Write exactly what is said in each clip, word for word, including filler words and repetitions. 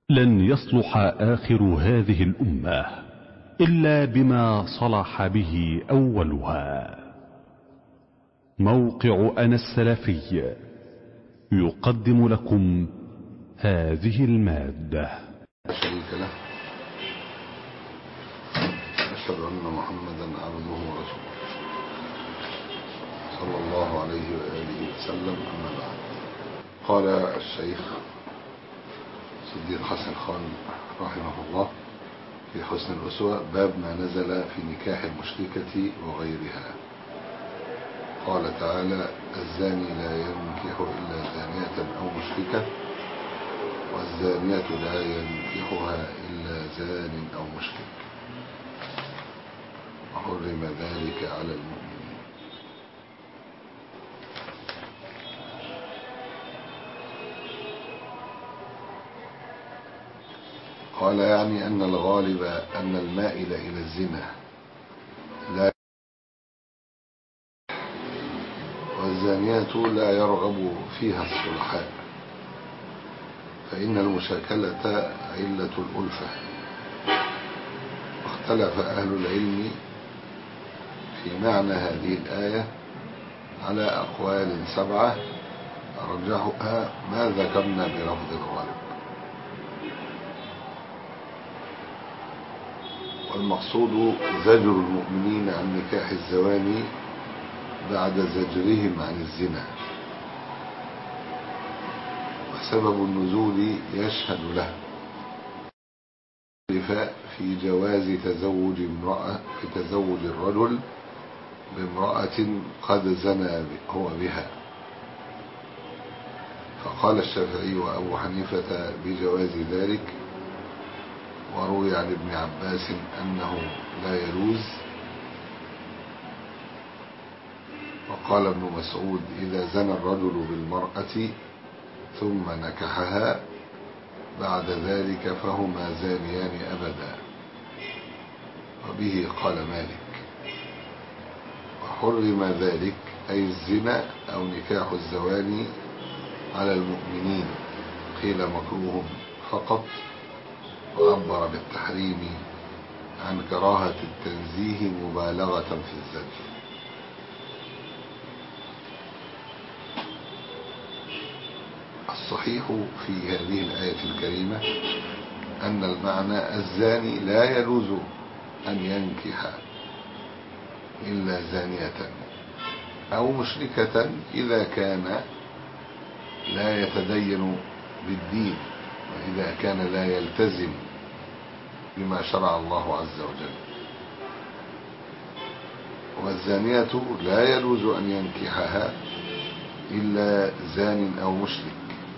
لن يصلح آخر هذه الأمة إلا بما صلح به أولها. موقع أنا السلفي يقدم لكم هذه المادة. شريك له، أشهد أن محمدا عبده ورسوله صلى الله عليه وآله وسلم. أما بعد، قال الشيخ صديق حسن خان رحمه الله في حسن الأسوة: باب ما نزل في نكاح المشركة وغيرها. قال تعالى: الزاني لا ينكح إلا زانية أو مشركة، والزانية لا ينكحها إلا زان أو مشرك، وحرم ذلك على المؤمنين. قال: يعني أن الغالب أن المائل إلى الزنا لا، والزانية لا يرغب فيها الصلحاء، فإن المشاكلة علة الألفة. واختلف أهل العلم في معنى هذه الآية على أقوال سبعة أرجحها ما ذكرنا بلفظ الغالب. والمقصود زجر المؤمنين عن نكاح الزواني بعد زجرهم عن الزنا، وسبب النزول يشهد له في جواز تزوج امرأة في تزوج الرجل بامرأة قد زنى هو بها، فقال الشافعي وأبو حنيفة بجواز ذلك، وروي عن ابن عباس أنه لا يجوز، وقال ابن مسعود: إذا زنى الرجل بالمرأة ثم نكحها بعد ذلك فهما زانيان أبدا. وبه قال مالك: وحرم ذلك أي الزنا أو نكاح الزواني على المؤمنين، قيل مكروه فقط، وعبر بالتحريم عن كراهة التنزيه مبالغة في الزجر. الصحيح في هذه الآية الكريمة أن المعنى: الزاني لا يجوز أن ينكح إلا زانية أو مشركة إذا كان لا يتدين بالدين، وإذا كان لا يلتزم بما شرع الله عز وجل. والزانية لا يجوز أن ينكحها إلا زان أو مشرك،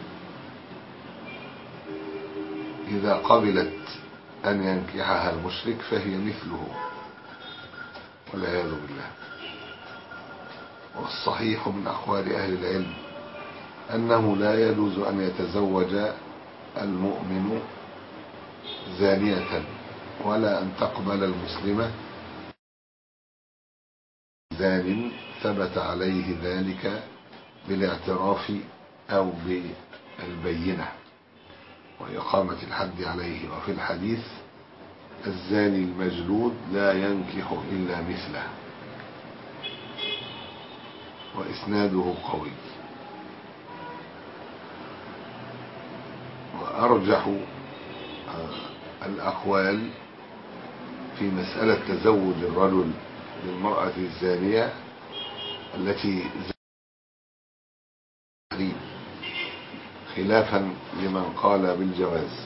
إذا قبلت أن ينكحها المشرك فهي مثله والعياذ بالله. والصحيح من أقوال أهل العلم أنه لا يجوز أن يتزوج المؤمن زانية، ولا أن تقبل المسلمة زان ثبت عليه ذلك بالاعتراف أو بالبينة وإقامة الحد عليه. وفي الحديث: الزاني المجلود لا ينكح إلا مثله، وإسناده قوي. وأرجح الأقوال في مسألة تزوج الرجل للمرأة الزانية التي زانية، خلافا لمن قال بالجواز.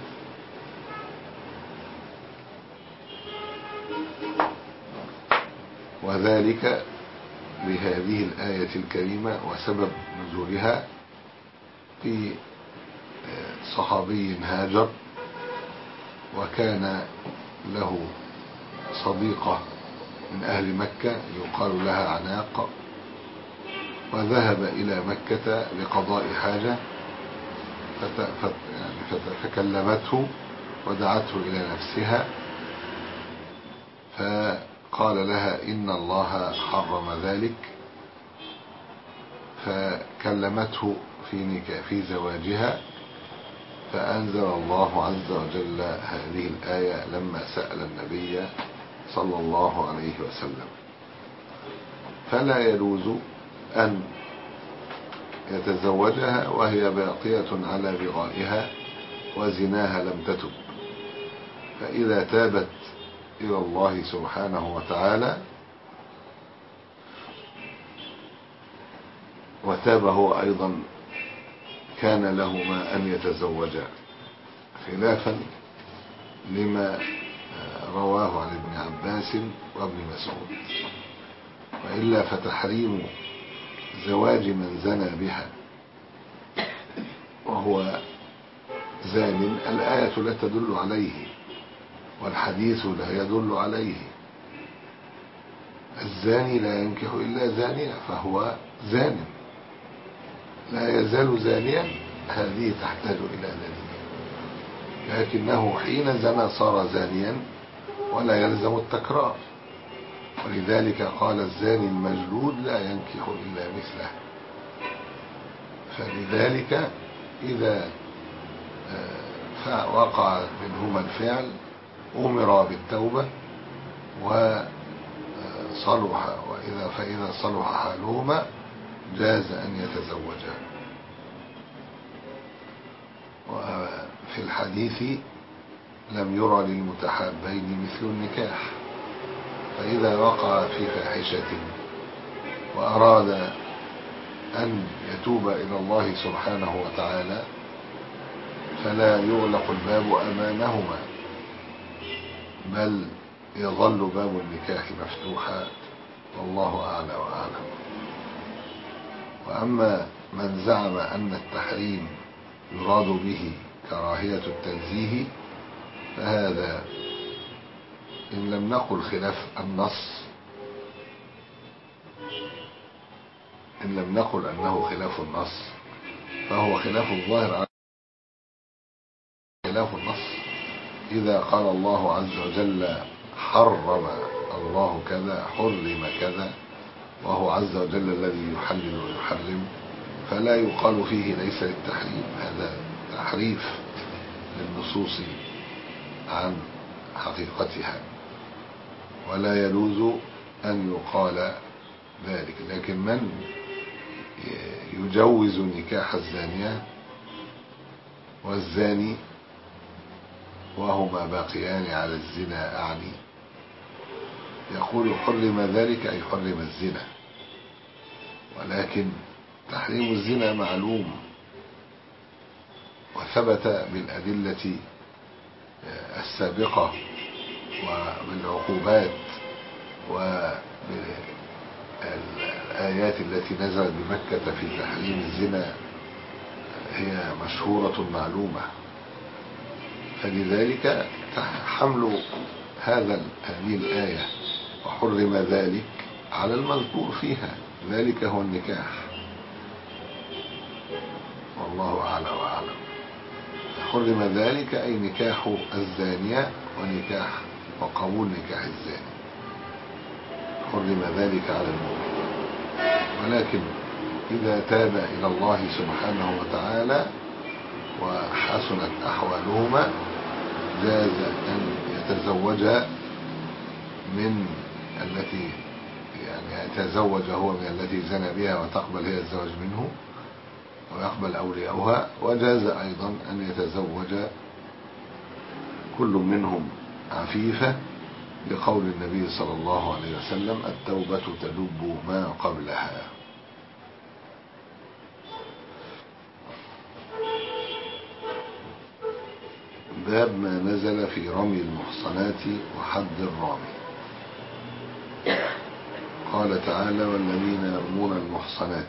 وذلك لهذه الآية الكريمة وسبب نزولها في صحابي هاجر، وكان له صديقة من أهل مكة يقال لها عناق، وذهب إلى مكة لقضاء حاجة فكلمته ودعته إلى نفسها، فقال لها: إن الله حرم ذلك، فكلمته في في زواجها، فأنزل الله عز وجل هذه الآية لما سأل النبي صلى الله عليه وسلم، فلا يجوز أن يتزوجها وهي باقية على بغائها وزناها لم تتب، فإذا تابت إلى الله سبحانه وتعالى وتاب هو أيضا كان لهما أن يتزوجا، خلافا لما رواه عن ابن عباس وابن مسعود. وإلا فتحريم زواج من زنى بها وهو زان الآية لا تدل عليه والحديث لا يدل عليه. الزاني لا ينكح إلا زانية فهو زان، لا يزال زانيا، هذه تحتاج إلى دليل، لكنه حين زنى صار زانيا ولا يلزم التكرار، ولذلك قال الزاني المجلود لا ينكح إلا مثله. فلذلك إذا وقع منهما الفعل أمر بالتوبة وصلح، وإذا فإذا صلح حالهما جاز أن يتزوجا. وفي الحديث لم يرى للمتحابين مثل النكاح، فإذا وقع في فاحشة وأراد أن يتوب إلى الله سبحانه وتعالى فلا يغلق الباب أمامهما، بل يظل باب النكاح مفتوحا، والله أعلى وأعلم. وأما من زعم أن التحريم يراد به كراهية التنزيه فهذا إن لم نقل خلاف النص إن لم نقل أنه خلاف النص فهو خلاف الظاهر خلاف النص. إذا قال الله عز وجل حرم الله كذا حرم كذا وهو عز وجل الذي يحلل ويحرم فلا يقال فيه ليس للتحريم، هذا تحريف للنصوص عن حقيقتها ولا يجوز أن يقال ذلك. لكن من يجوز نكاح الزانية والزاني وهما باقيان على الزنا أعني يقول حرم ذلك أي حرم الزنا، ولكن تحريم الزنا معلوم وثبت بالأدلة السابقة وبالعقوبات وبالآيات التي نزلت بمكة في تحريم الزنا هي مشهورة معلومة، فلذلك حمل هذا هذه الآية وحرم ذلك على المذكور فيها، ذلك هو النكاح، والله أعلى وأعلم. حرم ذلك أي نكاح الزانية ونكاح وقبول نكاح الزاني، حرم ذلك على المؤمن. ولكن إذا تاب إلى الله سبحانه وتعالى وحسنت أحوالهما جاز أن يتزوجا من التي يعني يتزوج هو من التي زنى بها وتقبل هي الزواج منه ويقبل أولياؤها، وجاز أيضا أن يتزوج كل منهم عفيفة لقول النبي صلى الله عليه وسلم التوبة تجب ما قبلها. باب ما نزل في رمي المحصنات وحد الرامي. قال تعالى والذين يرمون المحصنات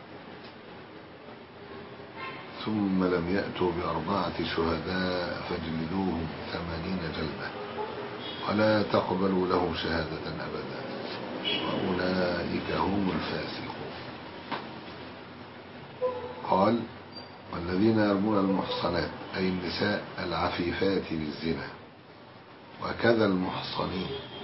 ثم لم يأتوا بأربعة شهداء فاجلدوهم ثمانين جلدة ولا تقبلوا لهم شهادة أبدا وأولئك هم الفاسقون. قال والذين يرمون المحصنات أي النساء العفيفات بالزنا، وكذا المحصنين،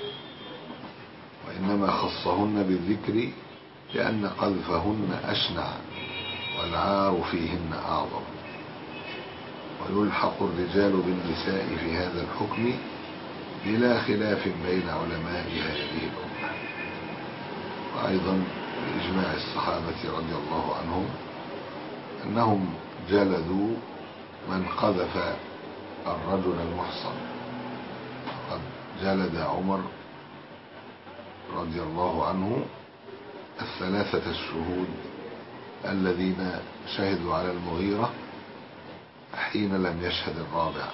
وإنما خصهن بالذكر لأن قذفهن أشنع والعار فيهن أعظم. ويلحق الرجال بالنساء في هذا الحكم بلا خلاف بين علماء هذه الأمة. وأيضا بإجماع الصحابة رضي الله عنهم أنهم جلدوا من قذف الرجل المحصن. قد جلد عمر رضي الله عنه الثلاثة الشهود الذين شهدوا على المغيرة حين لم يشهد الرابع،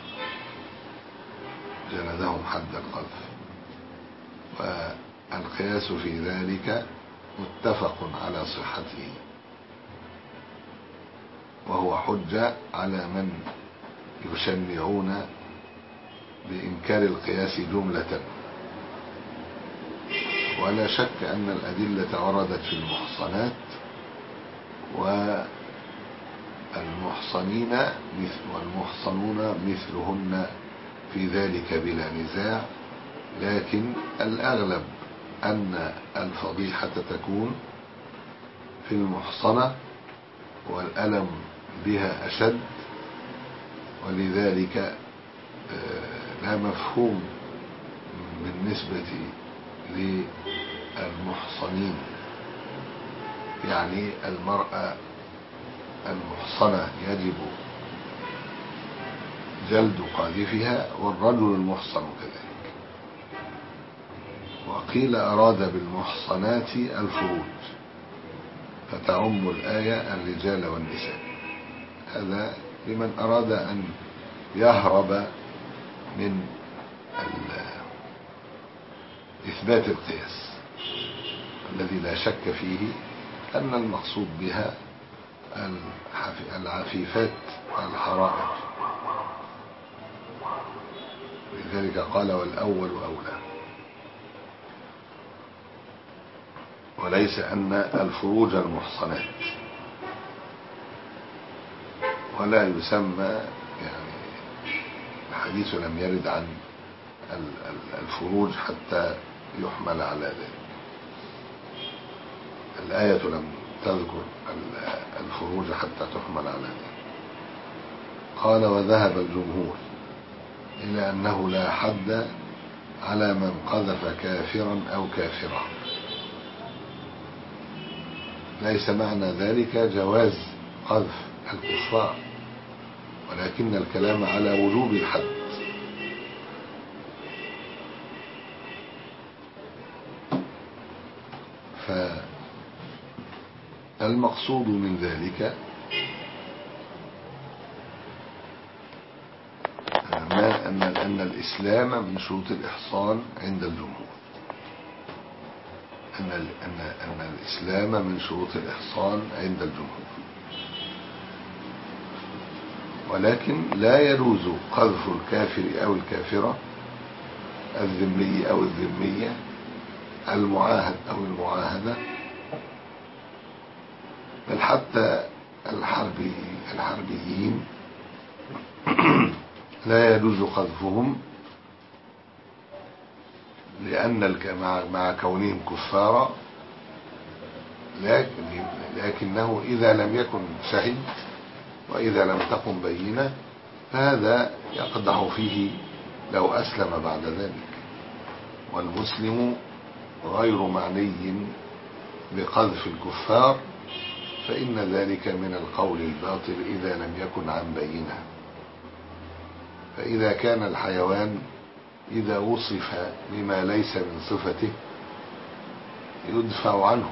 جلدهم حد القذف. والقياس في ذلك متفق على صحته، وهو حجة على من يشنعون بإنكار القياس جملة. ولا شك أن الأدلة وردت في المحصنات والمحصنين مثل والمحصنون مثلهن في ذلك بلا نزاع، لكن الأغلب أن الفضيحة تكون في المحصنة والألم بها أشد، ولذلك لا مفهوم بالنسبة للمحصنين. يعني المرأة المحصنة يجب جلد قاذفها، والرجل المحصن كذلك. وقيل أراد بالمحصنات الفروج فتعم الآية الرجال والنساء. هذا لمن أراد أن يهرب من إثبات القياس الذي لا شك فيه أن المقصود بها العفيفات الحرائر، لذلك قال والأول أولى، وليس أن الفروج المحصنات. ولا يسمى، يعني الحديث لم يرد عن الفروج حتى يحمل على ذلك. الآية لم تذكر الفروج حتى تحمل على ذلك. قال وذهب الجمهور إلى أنه لا حد على من قذف كافرا أو كافرة. ليس معنى ذلك جواز قذف الكفار، ولكن الكلام على وجوب الحد. فالمقصود من ذلك ما أن أن الإسلام من شروط الإحصان عند الجمهور، أن أن أن الإسلام من شروط الإحصان عند الجمهور، ولكن لا يجوز قذف الكافر أو الكافرة، الذمي أو الذمية، المعاهد أو المعاهدة، بل حتى الحربي الحربيين لا يجوز قذفهم، لأن مع كونهم كفارا، لكن لكنه إذا لم يكن شهد وإذا لم تقم بينة فهذا يقدح فيه لو أسلم بعد ذلك. والمسلم غير معني بقذف الكفار، فإن ذلك من القول الباطل إذا لم يكن عن بينة. فإذا كان الحيوان إذا وصف بما ليس من صفته يدفع عنه،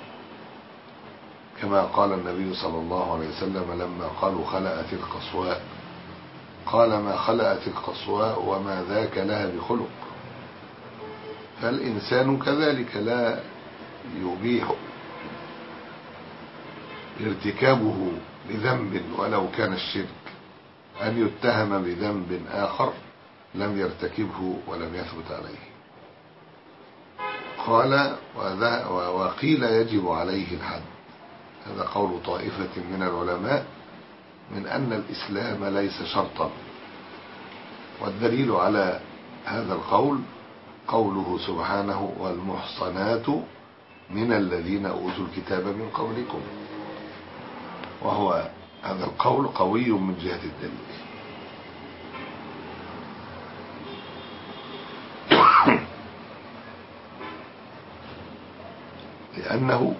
كما قال النبي صلى الله عليه وسلم لما قالوا خلأت القصواء، قال ما خلأت القصواء وما ذاك لها بخلق. فالإنسان كذلك لا يبيح ارتكابه بذنب ولو كان الشرك أن يتهم بذنب آخر لم يرتكبه ولم يثبت عليه. قال وقيل يجب عليه الحد. هذا قول طائفة من العلماء من أن الإسلام ليس شرطا، والدليل على هذا القول قوله سبحانه والمحصنات من الذين أوتوا الكتاب من قبلكم، وهو هذا القول قوي من جهة الدليل. لأنه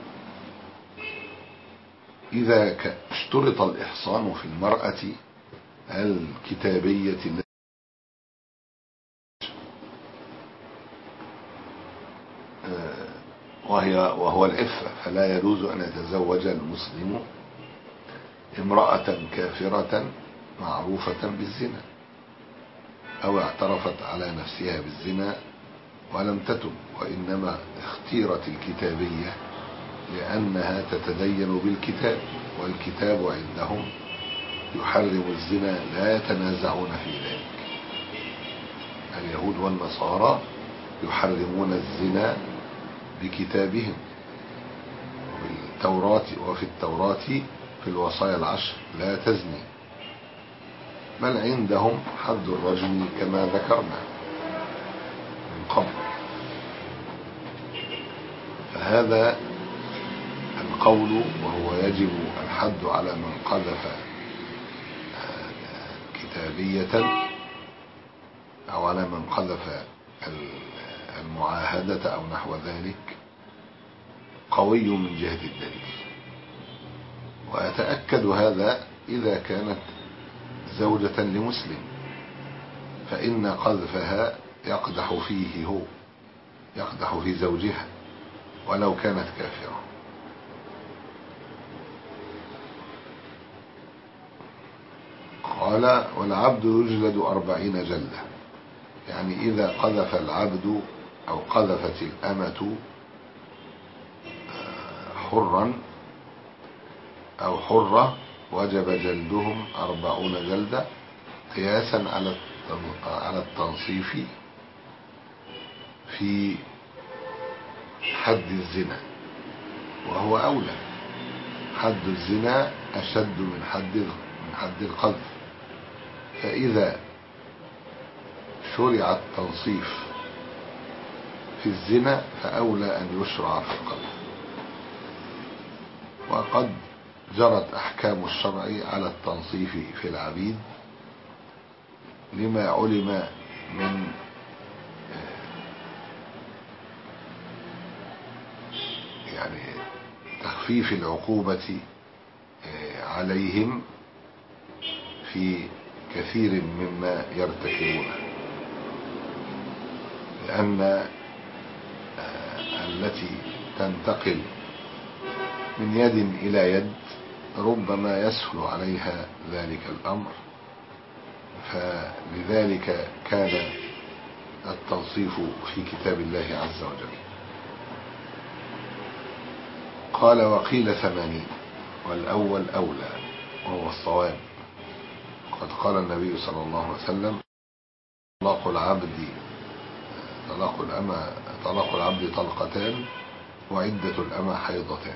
إذا اشترط الإحصان في المرأة الكتابية وهي وهو العفة، فلا يجوز أن يتزوج المسلم امرأة كافرة معروفة بالزنا أو اعترفت على نفسها بالزنا ولم تتب، وإنما اختيرت الكتابية لأنها تتدين بالكتاب، والكتاب عندهم يحرم الزنا لا يتنازعون في ذلك. اليهود والنصارى يحرمون الزنا بكتابهم، بالتوراة، وفي التوراة في الوصايا العشر لا تزني، بل عندهم حد الرجم كما ذكرنا من قبل. فهذا القول وهو يجب الحد على من قذف كتابية أو على من قذف المعاهدة أو نحو ذلك قوي من جهة الدليل. ويتأكد هذا إذا كانت زوجة لمسلم، فإن قذفها يقدح فيه هو يقدح في زوجها ولو كانت كافرة. قال والعبد يجلد أربعين جلدة، يعني إذا قذف العبد أو قذفت الأمة حرا أو حرة وجب جلدهم أربعون جلدة قياسا على على التنصيف في حد الزنا، وهو أولى. حد الزنا أشد من حد من حد القذف، فإذا شرع التنصيف في الزنا فأولى أن يشرع في القذف. وقد جرت أحكام الشرع على التنصيف في العبيد لما علم من يعني تخفيف العقوبة عليهم في كثير مما يرتكبونه، لأن التي تنتقل من يد إلى يد ربما يسهل عليها ذلك الأمر، فلذلك كان التنصيف في كتاب الله عز وجل. قال وقيل ثمانين، والأول أولى وهو الصواب. قد قال النبي صلى الله عليه وسلم طلاق العبد طلاق الأمة طلاق العبد طلقتان وعدة الأمة حيضتان.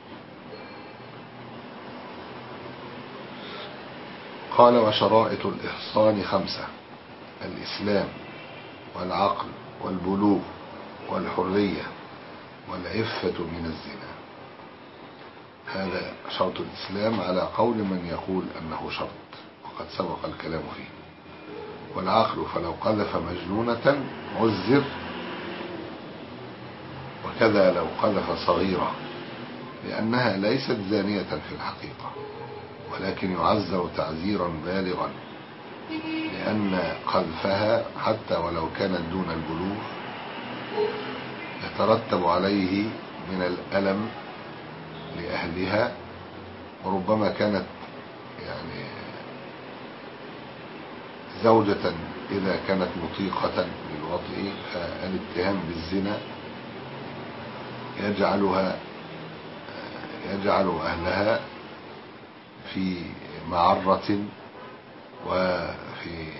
قال وشرائط الإحصان خمسة: الإسلام والعقل والبلوغ والحرية والعفة من الزنا. هذا شرط الإسلام على قول من يقول أنه شرط، وقد سبق الكلام فيه. والعقل فلو قذف مجنونة عذر، وكذا لو قذف صغيرة، لأنها ليست زانية في الحقيقة، ولكن يعذر تعزيرا بالغا، لأن قذفها حتى ولو كانت دون البلوغ يترتب عليه من الألم لأهلها، وربما كانت يعني زوجة إذا كانت مطيقة للوطء، فالاتهام بالزنا يجعلها يجعل أهلها في معرة، وفي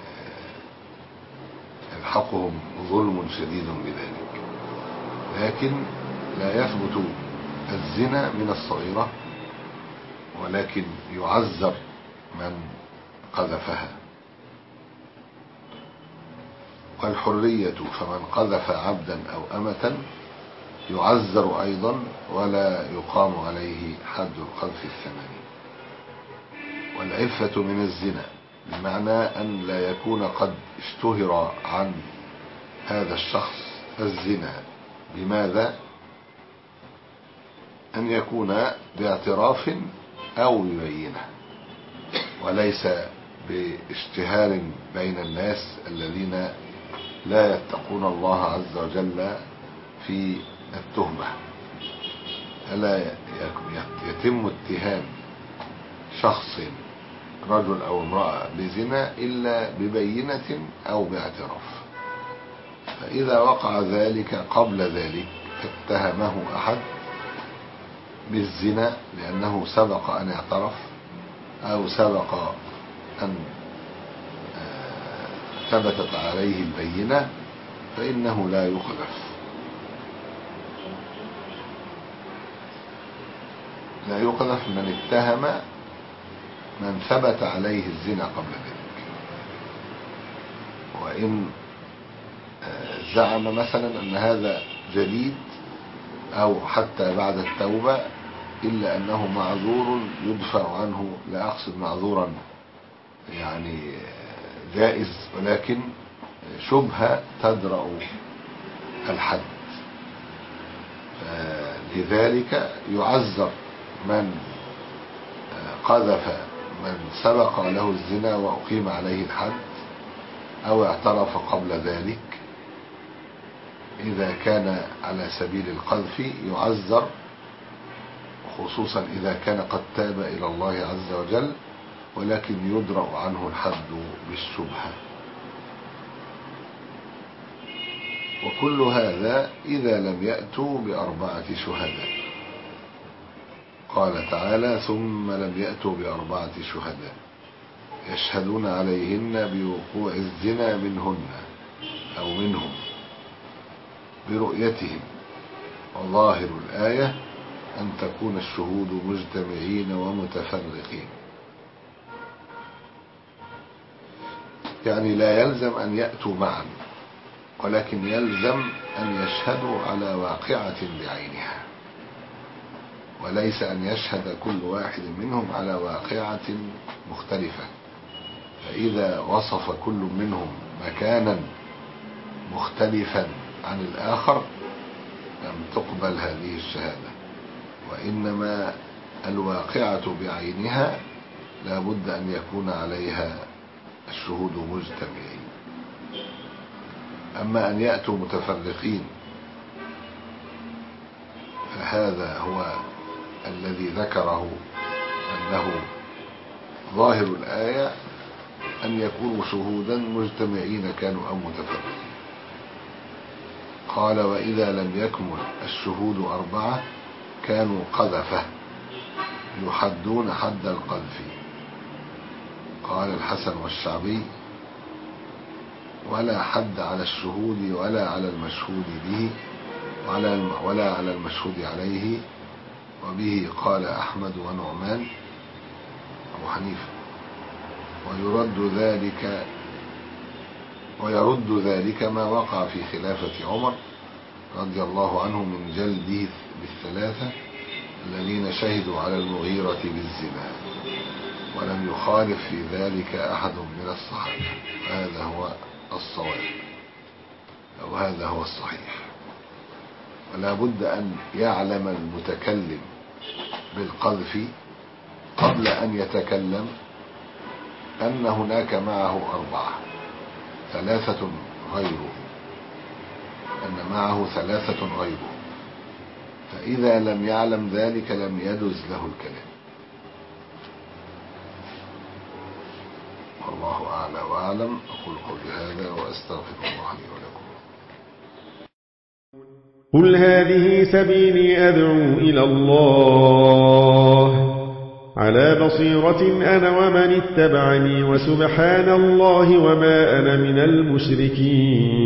يلحقهم ظلم شديد بذلك. لكن لا يثبت الزنا من الصغيرة، ولكن يعذر من قذفها. والحرية فمن قذف عبدا أو أمة يعذر أيضا، ولا يقام عليه حد القذف الثمانين. والعفة من الزنا بمعنى أن لا يكون قد اشتهر عن هذا الشخص الزنا. بماذا؟ أن يكون باعتراف أو ببينة، وليس باشتهار بين الناس الذين لا يتقون الله عز وجل في التهمة. ألا يتم اتهام شخص رجل أو امرأة بزنا إلا ببينة أو باعتراف، فإذا وقع ذلك قبل ذلك اتهمه أحد بالزنا لأنه سبق أن اعترف أو سبق أن ثبتت عليه البينة، فإنه لا يقذف لا يقذف من اتهم من ثبت عليه الزنا قبل ذلك. وإن زعم مثلا أن هذا جديد أو حتى بعد التوبة إلا أنه معذور يدفع عنه، لا أقصد معذورا يعني جائز، ولكن شبهة تدرأ الحد، لذلك يعذر من قذف من سبق له الزنا وأقيم عليه الحد أو اعترف قبل ذلك. إذا كان على سبيل القذف يعذر، خصوصا إذا كان قد تاب إلى الله عز وجل، ولكن يدرأ عنه الحد بالشبهة. وكل هذا إذا لم يأتوا بأربعة شهداء. قال تعالى: ثم لم يأتوا بأربعة شهداء يشهدون عليهن بوقوع الزنا منهن أو منهم برؤيتهم، وظاهر الآية أن تكون الشهود مجتمعين ومتفرقين. يعني لا يلزم أن يأتوا معا، ولكن يلزم أن يشهدوا على واقعة بعينها، وليس أن يشهد كل واحد منهم على واقعة مختلفة. فإذا وصف كل منهم مكانا مختلفا عن الآخر لم تقبل هذه الشهادة، وإنما الواقعة بعينها لا بد أن يكون عليها الشهود مجتمعين. أما أن يأتوا متفرقين فهذا هو الذي ذكره أنه ظاهر الآية أن يكونوا شهودا مجتمعين كانوا أو متفرقين. قال: وإذا لم يكمل الشهود أربعة كانوا قذفة يحدون حد القذف. قال الحسن والشعبي: ولا حد على الشهود ولا على المشهود به ولا على المشهود عليه. وبه قال أحمد ونعمان أبو حنيفة. ويرد ذلك ويرد ذلك ما وقع في خلافة عمر رضي الله عنه من جلده بالثلاثة الذين شهدوا على المغيرة بالزنا، ولم يخالف في ذلك أحد من الصحابة. هذا هو الصواب، أو هذا هو الصحيح. ولا بد أن يعلم المتكلم بالقذف قبل أن يتكلم أن هناك معه أربعة، ثلاثة غيره، أن معه ثلاثة غيره. فإذا لم يعلم ذلك لم يجز له الكلام. والله أعلى وأعلم. أقول قولي هذا وأستغفر الله لي ولكم. قل هذه سبيلي أدعو إلى الله على بصيرة أنا ومن اتبعني، وسبحان الله وما أنا من المشركين.